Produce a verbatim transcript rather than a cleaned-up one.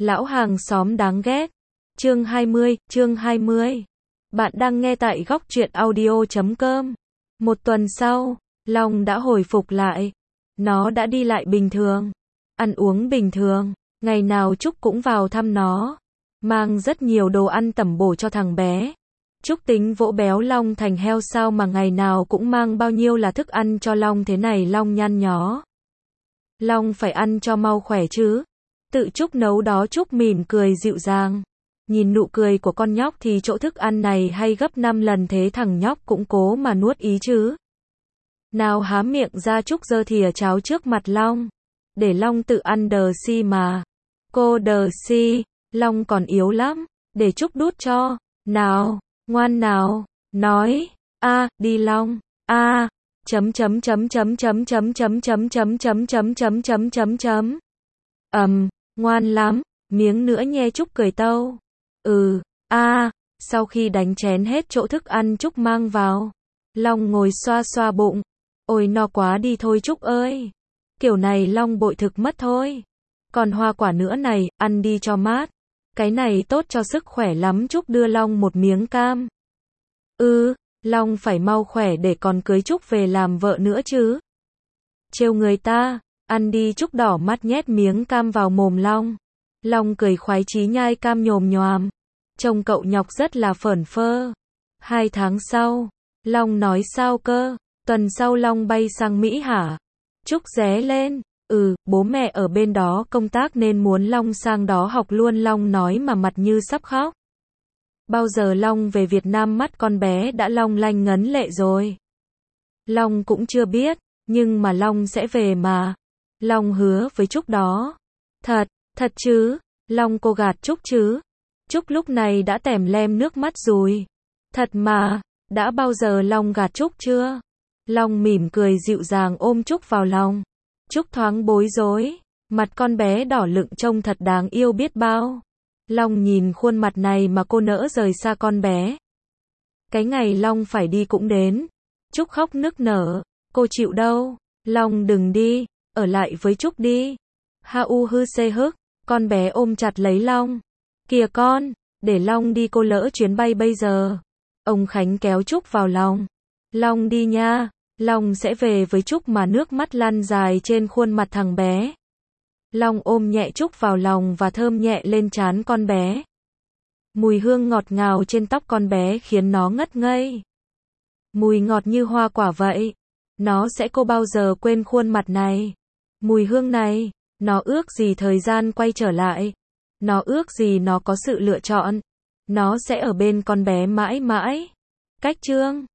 Lão hàng xóm đáng ghét. Chương hai mươi, chương hai mươi. Bạn đang nghe tại góc truyện audio chấm com. Một tuần sau, Long đã hồi phục lại. Nó đã đi lại bình thường, ăn uống bình thường, ngày nào Trúc cũng vào thăm nó, mang rất nhiều đồ ăn tẩm bổ cho thằng bé. Trúc tính vỗ béo Long thành heo sao mà ngày nào cũng mang bao nhiêu là thức ăn cho Long thế này. Long nhăn nhó. Long phải ăn cho mau khỏe chứ. Tự Trúc nấu đó. Trúc mỉm cười dịu dàng. Nhìn nụ cười của con nhóc thì chỗ thức ăn này hay gấp năm lần thế thằng nhóc cũng cố mà nuốt ý chứ. Nào há miệng ra. Trúc giơ thìa cháo trước mặt Long. Để Long tự ăn đờ si mà. Cô đờ si, Long còn yếu lắm. Để Trúc đút cho. Nào, ngoan nào, nói, a, đi Long, a, chấm chấm chấm chấm chấm chấm chấm chấm chấm chấm chấm chấm chấm chấm chấm. Ầm, ngoan lắm, miếng nữa nhe. Trúc cười tâu. Ừ, a, sau khi đánh chén hết chỗ thức ăn Trúc mang vào, Long ngồi xoa xoa bụng. Ôi no quá đi thôi Trúc ơi. Kiểu này Long bội thực mất thôi. Còn hoa quả nữa này, ăn đi cho mát. Cái này tốt cho sức khỏe lắm. Trúc đưa Long một miếng cam. Ừ, Long phải mau khỏe để còn cưới Trúc về làm vợ nữa chứ. Trêu người ta, ăn đi. Trúc đỏ mắt nhét miếng cam vào mồm Long. Long cười khoái chí nhai cam nhồm nhoàm. Trông cậu nhóc rất là phởn phơ. Hai tháng sau, Long nói sao cơ? Tuần sau Long bay sang Mỹ hả? Trúc ré lên. Ừ, bố mẹ ở bên đó công tác nên muốn Long sang đó học luôn. Long nói mà mặt như sắp khóc. Bao giờ Long về Việt Nam mắt con bé đã long lanh ngấn lệ rồi. Long cũng chưa biết, nhưng mà Long sẽ về mà. Long hứa với Trúc đó. Thật, thật chứ? Long cô gạt Trúc chứ? Trúc lúc này đã tèm lem nước mắt rồi. Thật mà, đã bao giờ Long gạt Trúc chưa? Long mỉm cười dịu dàng ôm Trúc vào lòng. Trúc thoáng bối rối, mặt con bé đỏ lựng trông thật đáng yêu biết bao. Long nhìn khuôn mặt này mà cô nỡ rời xa con bé. Cái ngày Long phải đi cũng đến. Trúc khóc nức nở. Cô chịu đâu. Long đừng đi, ở lại với Trúc đi. Ha u hư xê hức, con bé ôm chặt lấy Long. Kìa con, để Long đi cô lỡ chuyến bay bây giờ. Ông Khánh kéo Trúc vào lòng. Long đi nha, Long sẽ về với Trúc mà nước mắt lăn dài trên khuôn mặt thằng bé. Long ôm nhẹ Trúc vào lòng và thơm nhẹ lên trán con bé. Mùi hương ngọt ngào trên tóc con bé khiến nó ngất ngây. Mùi ngọt như hoa quả vậy. Nó sẽ cô bao giờ quên khuôn mặt này. Mùi hương này, nó ước gì thời gian quay trở lại. Nó ước gì nó có sự lựa chọn. Nó sẽ ở bên con bé mãi mãi. Cách chương